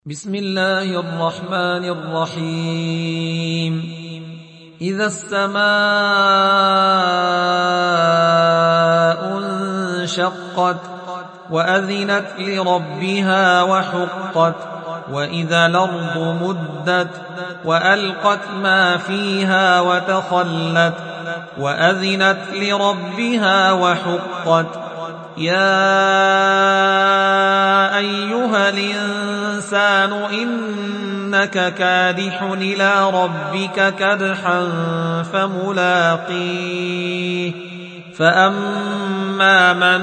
بسم الله الرحمن الرحيم. إذا السماء انشقت وأذنت لربها وحقت وإذا الأرض مدت وألقت ما فيها وتخلت وأذنت لربها وحقت يا أيها الإنسان إنك كادح إلى ربك كدحا فملاقيه فأما من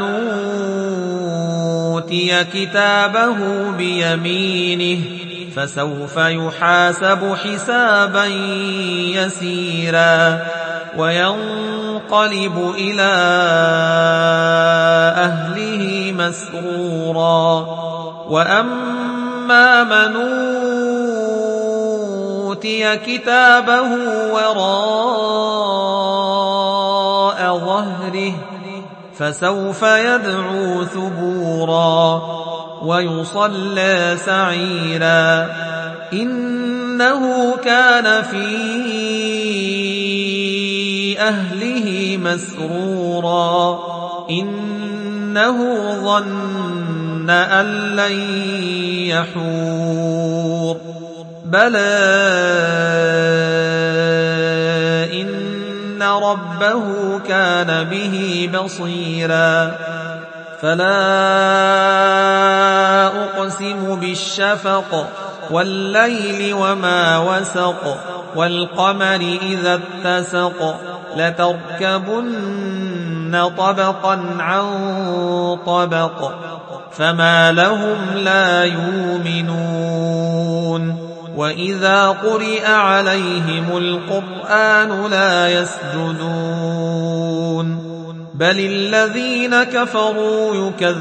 أوتي كتابه بيمينه فسوف يحاسب حسابا يسيرا وينقلب إلى أهله مسرورا وأما من أوتي كتابه وراء ظهره فسوف يدعو ثبورا ويصلى سعيرا إنه كان في أهله مسرورا إنه ظن أن لن يحور بلى إن ربه كان به بصيرا فلا أقسم بالشفق والليل وما وسق والقمر إذا اتسق لتركبن طبقا عن طبق فما لهم لا يؤمنون وإذا قرئ عليهم القرآن لا يسجدون بل الذين كفروا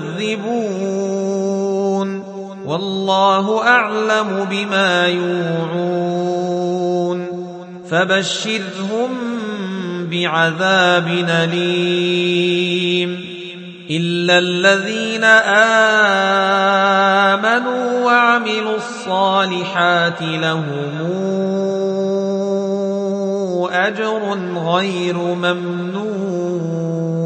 يكذبون والله أعلم بما يوعون فبشرهم بعذاب أليم إلا الذين آمنوا وعملوا الصالحات لهم أجر غير ممنون.